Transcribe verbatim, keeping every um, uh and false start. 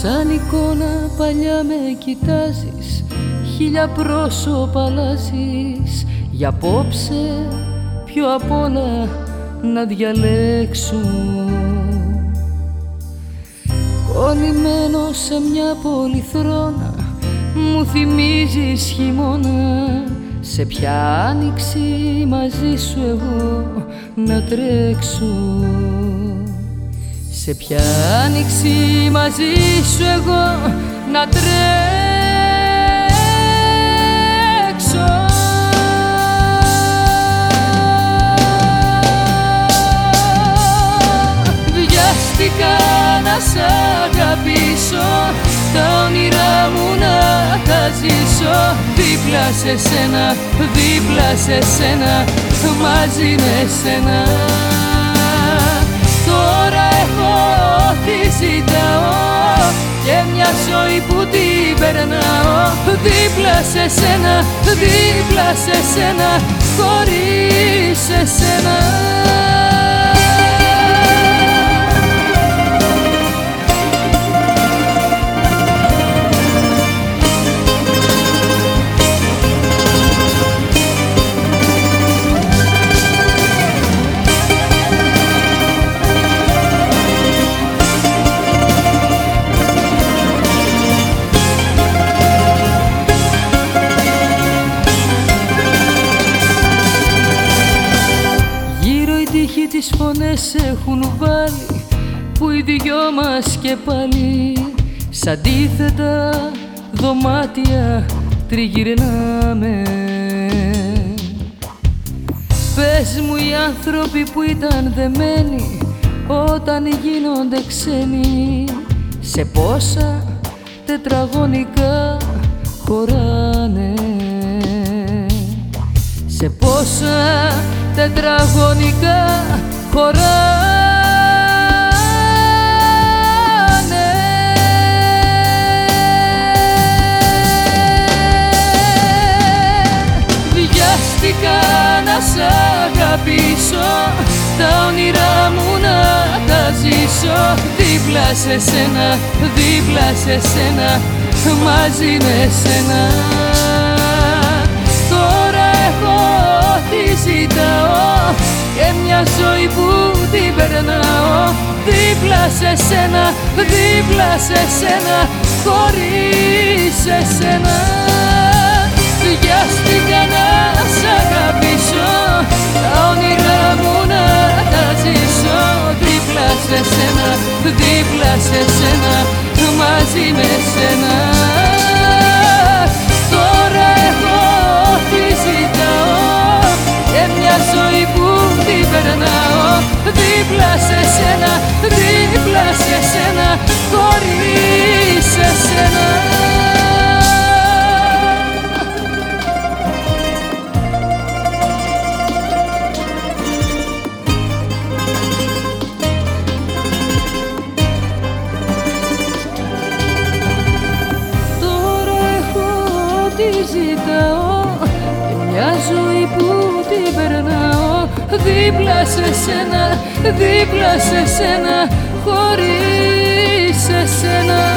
Σαν εικόνα παλιά με κοιτάζεις, χίλια πρόσωπα αλλάζεις. Για απόψε πιο απ' όλα να διαλέξω. Κολλημένο σε μια πολυθρόνα μου θυμίζεις χειμώνα. Σε ποια άνοιξη μαζί σου εγώ να τρέξω. Σε ποια άνοιξη μαζί σου εγώ να τρέξω. Βιάστηκα να σ' αγαπήσω, τα όνειρά μου να τα ζήσω. Δίπλα σε σένα, δίπλα σε σένα, μαζί με σένα. Τώρα έχω τι ζητάω και μια ζωή που την περνάω. Δίπλα σε σένα, δίπλα σε σένα, χωρίς εσένα. Τις φωνές έχουν βάλει που οι δυο μας και πάλι σ' αντίθετα δωμάτια τριγυρνάμε. Πες μου οι άνθρωποι που ήταν δεμένοι όταν γίνονται ξένοι, σε πόσα τετραγωνικά χωράνε. Σε πόσα τετραγωνικά χωράνε. Βιάστηκα να σ' αγαπήσω, τα όνειρά μου να τα ζήσω. Δίπλα σε σένα, δίπλα σε σένα, μαζί με σένα. Τώρα έχω τι ζητάω και μια ζωή που την περνάω. Δίπλα σε σένα, δίπλα σε σένα, χωρίς εσένα. Βιάστηκα να σ' αγαπήσω, τα όνειρά μου να τα ζήσω. Δίπλα σε σένα, δίπλα σε σένα, μαζί με σένα. Τώρα έχω τι ζητάω και μια ζωή που την περνάω. Δίπλα σε σένα, δίπλα σε σένα, χωρίς εσένα. Τώρα έχω τι ζητάω και μια ζωή που την περνάω. Δίπλα σε σένα, δίπλα σε σένα, χωρίς εσένα.